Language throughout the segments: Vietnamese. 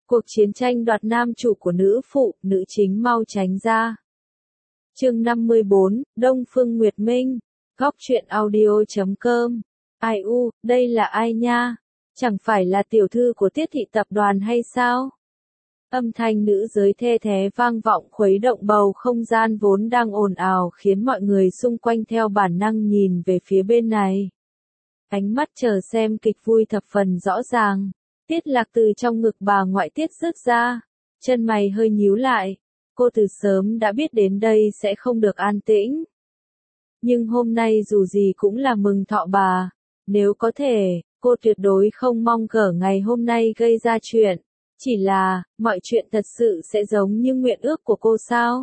Cuộc chiến tranh đoạt nam chủ của nữ phụ, nữ chính mau tránh ra. Chương 54, Đông Phương Nguyệt Minh, Góc truyện audio.com. Ai u, đây là ai nha? Chẳng phải là tiểu thư của Tiết thị tập đoàn hay sao? Âm thanh nữ giới the thé vang vọng khuấy động bầu không gian vốn đang ồn ào khiến mọi người xung quanh theo bản năng nhìn về phía bên này. Ánh mắt chờ xem kịch vui thập phần rõ ràng. Tiết Lạc từ trong ngực bà ngoại Tiết rớt ra, chân mày hơi nhíu lại. Cô từ sớm đã biết đến đây sẽ không được an tĩnh. Nhưng hôm nay dù gì cũng là mừng thọ bà. Nếu có thể, cô tuyệt đối không mong cỡ ngày hôm nay gây ra chuyện. Chỉ là, mọi chuyện thật sự sẽ giống như nguyện ước của cô sao?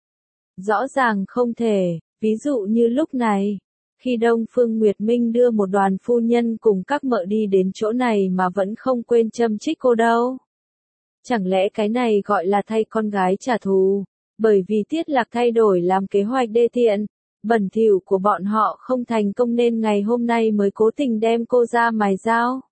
Rõ ràng không thể, ví dụ như lúc này. Khi Đông Phương Nguyệt Minh đưa một đoàn phu nhân cùng các mợ đi đến chỗ này mà vẫn không quên châm chích cô đâu. Chẳng lẽ cái này gọi là thay con gái trả thù? Bởi vì Tiết Lạc thay đổi làm kế hoạch đê tiện, bẩn thỉu của bọn họ không thành công nên ngày hôm nay mới cố tình đem cô ra mài dao.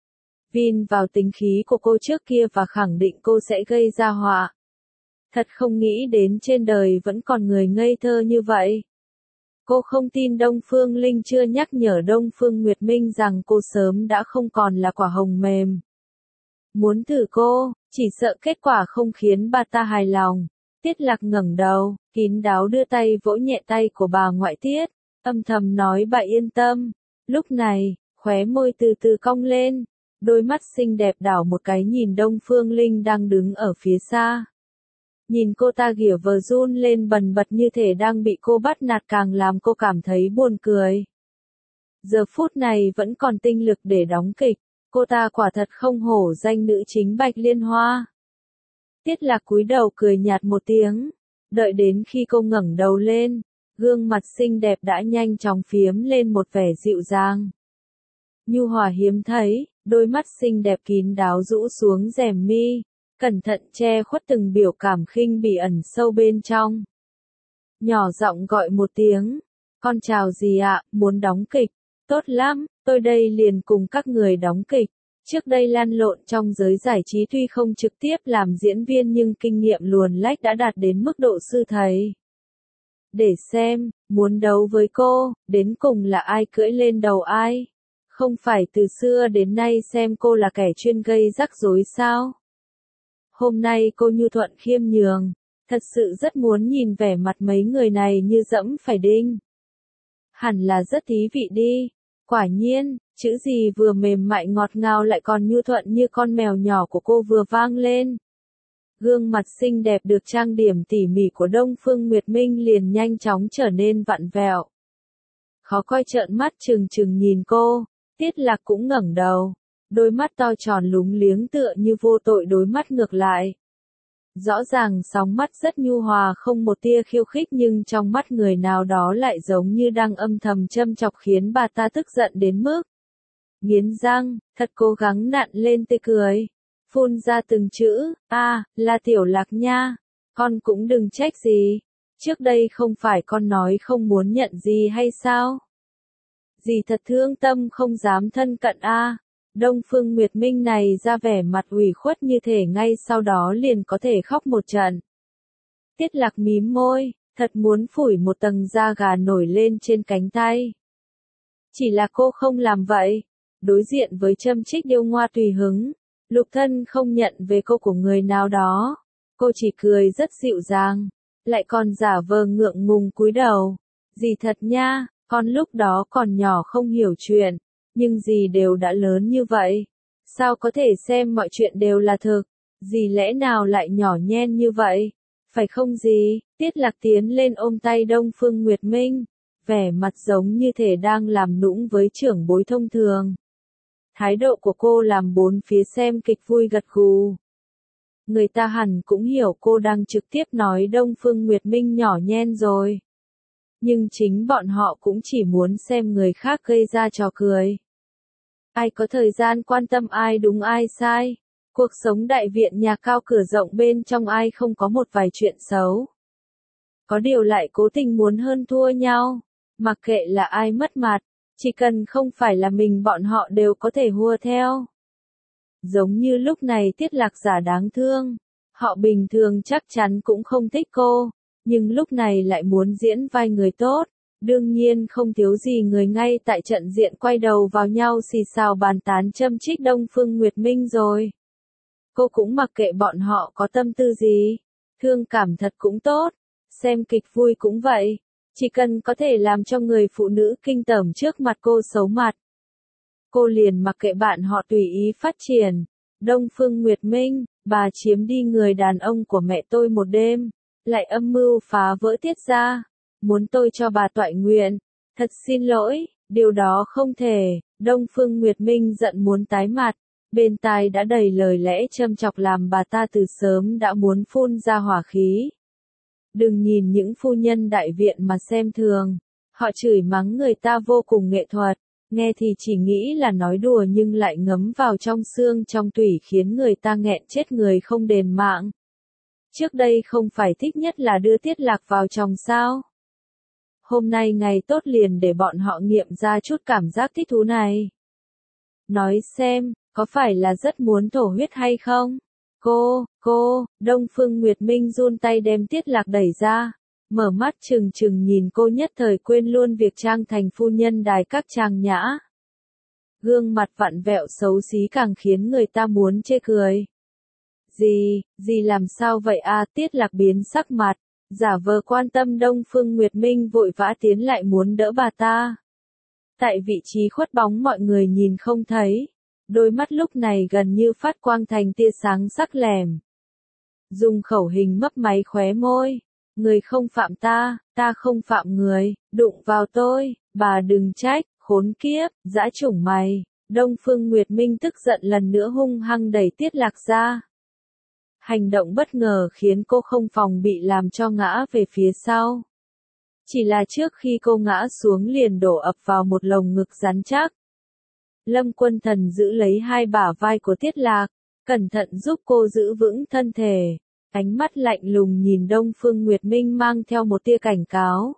Vin vào tính khí của cô trước kia và khẳng định cô sẽ gây ra họa. Thật không nghĩ đến trên đời vẫn còn người ngây thơ như vậy. Cô không tin Đông Phương Linh chưa nhắc nhở Đông Phương Nguyệt Minh rằng cô sớm đã không còn là quả hồng mềm. Muốn thử cô, chỉ sợ kết quả không khiến bà ta hài lòng. Tiết Lạc ngẩng đầu, kín đáo đưa tay vỗ nhẹ tay của bà ngoại Tiết, âm thầm nói bà yên tâm. Lúc này, khóe môi từ từ cong lên, đôi mắt xinh đẹp đảo một cái nhìn Đông Phương Linh đang đứng ở phía xa. Nhìn cô ta ghỉu vờ run lên bần bật như thể đang bị cô bắt nạt càng làm cô cảm thấy buồn cười. Giờ phút này vẫn còn tinh lực để đóng kịch, cô ta quả thật không hổ danh nữ chính Bạch Liên Hoa. Tiết Lạc cúi đầu cười nhạt một tiếng, đợi đến khi cô ngẩng đầu lên, gương mặt xinh đẹp đã nhanh chóng phiếm lên một vẻ dịu dàng. Nhu hòa hiếm thấy, đôi mắt xinh đẹp kín đáo rũ xuống rèm mi. Cẩn thận che khuất từng biểu cảm khinh bỉ ẩn sâu bên trong. Nhỏ giọng gọi một tiếng, con chào gì ạ, muốn đóng kịch, tốt lắm, tôi đây liền cùng các người đóng kịch. Trước đây lăn lộn trong giới giải trí tuy không trực tiếp làm diễn viên nhưng kinh nghiệm luồn lách đã đạt đến mức độ sư thầy. Để xem, muốn đấu với cô, đến cùng là ai cưỡi lên đầu ai? Không phải từ xưa đến nay xem cô là kẻ chuyên gây rắc rối sao? Hôm nay cô nhu thuận khiêm nhường, thật sự rất muốn nhìn vẻ mặt mấy người này như dẫm phải đinh. Hẳn là rất thí vị đi, quả nhiên, chữ gì vừa mềm mại ngọt ngào lại còn nhu thuận như con mèo nhỏ của cô vừa vang lên. Gương mặt xinh đẹp được trang điểm tỉ mỉ của Đông Phương Nguyệt Minh liền nhanh chóng trở nên vặn vẹo. Khó coi trợn mắt trừng trừng nhìn cô, Tiết Lạc cũng ngẩng đầu. Đôi mắt to tròn lúng liếng tựa như vô tội đối mắt ngược lại. Rõ ràng sóng mắt rất nhu hòa không một tia khiêu khích nhưng trong mắt người nào đó lại giống như đang âm thầm châm chọc khiến bà ta tức giận đến mức. Nghiến răng, thật cố gắng nặn lên tươi cười. Phun ra từng chữ, là Tiểu Lạc nha. Con cũng đừng trách gì. Trước đây không phải con nói không muốn nhận gì hay sao? Dì thật thương tâm không dám thân cận Đông Phương Nguyệt Minh này ra vẻ mặt ủy khuất như thể ngay sau đó liền có thể khóc một trận. Tiết Lạc mím môi, thật muốn phủi một tầng da gà nổi lên trên cánh tay. Chỉ là cô không làm vậy. Đối diện với châm chích điêu ngoa tùy hứng, Lục Thân không nhận về cô của người nào đó. Cô chỉ cười rất dịu dàng, lại còn giả vờ ngượng ngùng cúi đầu. Dì thật nha, con lúc đó còn nhỏ không hiểu chuyện. Nhưng dì đều đã lớn như vậy. Sao có thể xem mọi chuyện đều là thực? Dì lẽ nào lại nhỏ nhen như vậy? Phải không dì? Tiết Lạc tiến lên ôm tay Đông Phương Nguyệt Minh. Vẻ mặt giống như thể đang làm nũng với trưởng bối thông thường. Thái độ của cô làm bốn phía xem kịch vui gật gù. Người ta hẳn cũng hiểu cô đang trực tiếp nói Đông Phương Nguyệt Minh nhỏ nhen rồi. Nhưng chính bọn họ cũng chỉ muốn xem người khác gây ra trò cười. Ai có thời gian quan tâm ai đúng ai sai. Cuộc sống đại viện nhà cao cửa rộng bên trong ai không có một vài chuyện xấu. Có điều lại cố tình muốn hơn thua nhau. Mặc kệ là ai mất mặt, chỉ cần không phải là mình bọn họ đều có thể hùa theo. Giống như lúc này Tiết Lạc giả đáng thương. Họ bình thường chắc chắn cũng không thích cô, nhưng lúc này lại muốn diễn vai người tốt. Đương nhiên không thiếu gì người ngay tại trận diện quay đầu vào nhau xì xào bàn tán châm chích Đông Phương Nguyệt Minh rồi. Cô cũng mặc kệ bọn họ có tâm tư gì. Thương cảm thật cũng tốt, xem kịch vui cũng vậy. Chỉ cần có thể làm cho người phụ nữ kinh tởm trước mặt cô xấu mặt, cô liền mặc kệ bạn họ tùy ý phát triển. Đông Phương Nguyệt Minh, bà chiếm đi người đàn ông của mẹ tôi một đêm, lại âm mưu phá vỡ Tiết gia, muốn tôi cho bà toại nguyện. Thật xin lỗi, điều đó không thể. Đông Phương Nguyệt Minh giận muốn tái mặt, bên tai đã đầy lời lẽ châm chọc làm bà ta từ sớm đã muốn phun ra hỏa khí. Đừng nhìn những phu nhân đại viện mà xem thường, họ chửi mắng người ta vô cùng nghệ thuật. Nghe thì chỉ nghĩ là nói đùa nhưng lại ngấm vào trong xương trong tủy khiến người ta nghẹn chết người không đền mạng. Trước đây không phải thích nhất là đưa Tiết Lạc vào chồng sao? Hôm nay ngày tốt liền để bọn họ nghiệm ra chút cảm giác thích thú này. Nói xem, có phải là rất muốn thổ huyết hay không? Đông Phương Nguyệt Minh run tay đem Tiết Lạc đẩy ra. Mở mắt trừng trừng nhìn cô nhất thời quên luôn việc trang thành phu nhân đài các trang nhã. Gương mặt vặn vẹo xấu xí càng khiến người ta muốn chê cười. Gì làm sao vậy à? Tiết Lạc biến sắc mặt, giả vờ quan tâm. Đông Phương Nguyệt Minh vội vã tiến lại muốn đỡ bà ta. Tại vị trí khuất bóng mọi người nhìn không thấy, đôi mắt lúc này gần như phát quang thành tia sáng sắc lẻm. Dùng khẩu hình mấp máy khóe môi. Người không phạm ta, ta không phạm người, đụng vào tôi, bà đừng trách, khốn kiếp, dã chủng mày. Đông Phương Nguyệt Minh tức giận lần nữa hung hăng đẩy Tiết Lạc ra. Hành động bất ngờ khiến cô không phòng bị làm cho ngã về phía sau. Chỉ là trước khi cô ngã xuống liền đổ ập vào một lồng ngực rắn chắc. Lâm Quân Thần giữ lấy hai bả vai của Tiết Lạc, cẩn thận giúp cô giữ vững thân thể. Ánh mắt lạnh lùng nhìn Đông Phương Nguyệt Minh mang theo một tia cảnh cáo.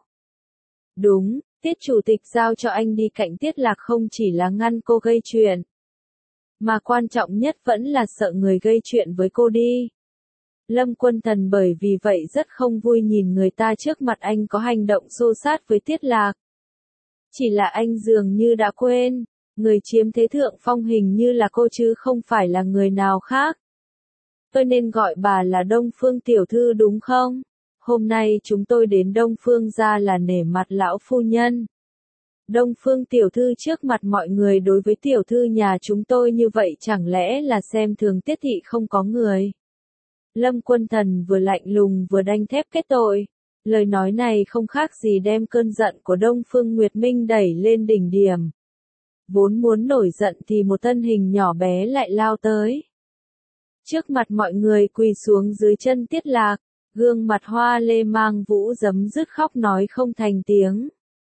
Đúng, Tiết chủ tịch giao cho anh đi cạnh Tiết Lạc không chỉ là ngăn cô gây chuyện, mà quan trọng nhất vẫn là sợ người gây chuyện với cô đi. Lâm Quân Thần bởi vì vậy rất không vui nhìn người ta trước mặt anh có hành động xô xát với Tiết Lạc. Chỉ là anh dường như đã quên, người chiếm thế thượng phong hình như là cô chứ không phải là người nào khác. Tôi nên gọi bà là Đông Phương tiểu thư đúng không? Hôm nay chúng tôi đến Đông Phương gia là nể mặt lão phu nhân. Đông Phương tiểu thư trước mặt mọi người đối với tiểu thư nhà chúng tôi như vậy chẳng lẽ là xem thường Tiết thị không có người. Lâm Quân Thần vừa lạnh lùng vừa đanh thép kết tội. Lời nói này không khác gì đem cơn giận của Đông Phương Nguyệt Minh đẩy lên đỉnh điểm. Vốn muốn nổi giận thì một thân hình nhỏ bé lại lao tới. Trước mặt mọi người quỳ xuống dưới chân Tiết Lạc, gương mặt hoa lê mang vũ giấm dứt khóc nói không thành tiếng.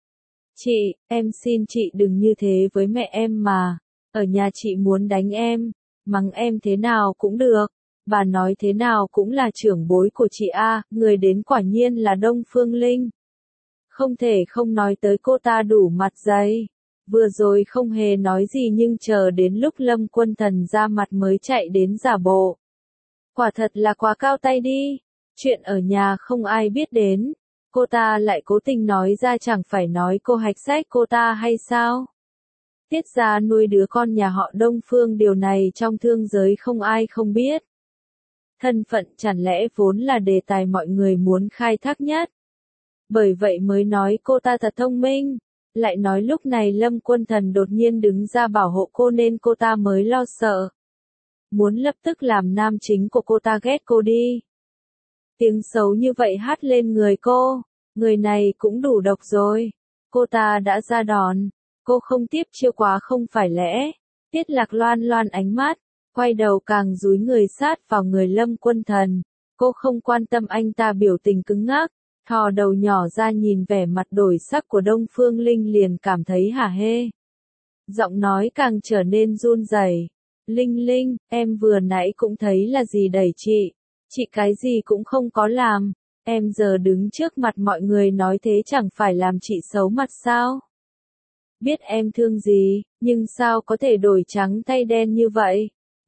Chị, em xin chị đừng như thế với mẹ em mà, ở nhà chị muốn đánh em, mắng em thế nào cũng được, bà nói thế nào cũng là trưởng bối của chị a. Người đến quả nhiên là Đông Phương Linh. Không thể không nói tới cô ta đủ mặt dày. Vừa rồi không hề nói gì nhưng chờ đến lúc Lâm Quân Thần ra mặt mới chạy đến giả bộ. Quả thật là quá cao tay đi. Chuyện ở nhà không ai biết đến. Cô ta lại cố tình nói ra chẳng phải nói cô hạch sách cô ta hay sao? Tiết gia nuôi đứa con nhà họ Đông Phương điều này trong thương giới không ai không biết. Thân phận chẳng lẽ vốn là đề tài mọi người muốn khai thác nhất. Bởi vậy mới nói cô ta thật thông minh. Lại nói lúc này Lâm Quân Thần đột nhiên đứng ra bảo hộ cô nên cô ta mới lo sợ. Muốn lập tức làm nam chính của cô ta ghét cô đi. Tiếng xấu như vậy hát lên người cô. Người này cũng đủ độc rồi. Cô ta đã ra đòn. Cô không tiếp chiêu quá không phải lẽ. Tiết Lạc loan loan ánh mắt. Quay đầu càng dúi người sát vào người Lâm Quân Thần. Cô không quan tâm anh ta biểu tình cứng ngắc. Thò đầu nhỏ ra nhìn vẻ mặt đổi sắc của Đông Phương Linh liền cảm thấy hả hê. Giọng nói càng trở nên run rẩy. Linh, em vừa nãy cũng thấy là gì đẩy chị. Chị cái gì cũng không có làm. Em giờ đứng trước mặt mọi người nói thế chẳng phải làm chị xấu mặt sao? Biết em thương gì, nhưng sao có thể đổi trắng thay đen như vậy?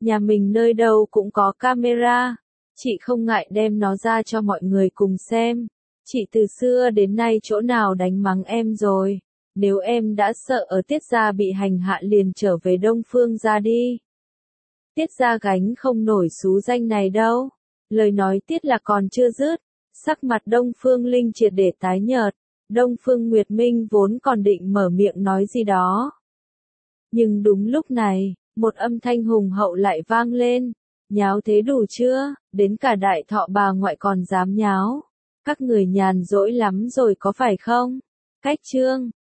Nhà mình nơi đâu cũng có camera. Chị không ngại đem nó ra cho mọi người cùng xem. Chị từ xưa đến nay chỗ nào đánh mắng em rồi. Nếu em đã sợ ở Tiết gia bị hành hạ liền trở về Đông Phương gia đi. Tiết gia gánh không nổi xú danh này đâu. Lời nói Tiết là còn chưa dứt. Sắc mặt Đông Phương Linh triệt để tái nhợt. Đông Phương Nguyệt Minh vốn còn định mở miệng nói gì đó. Nhưng đúng lúc này, một âm thanh hùng hậu lại vang lên. Nháo thế đủ chưa, đến cả đại thọ bà ngoại còn dám nháo. Các người nhàn rỗi lắm rồi có phải không? Cách chương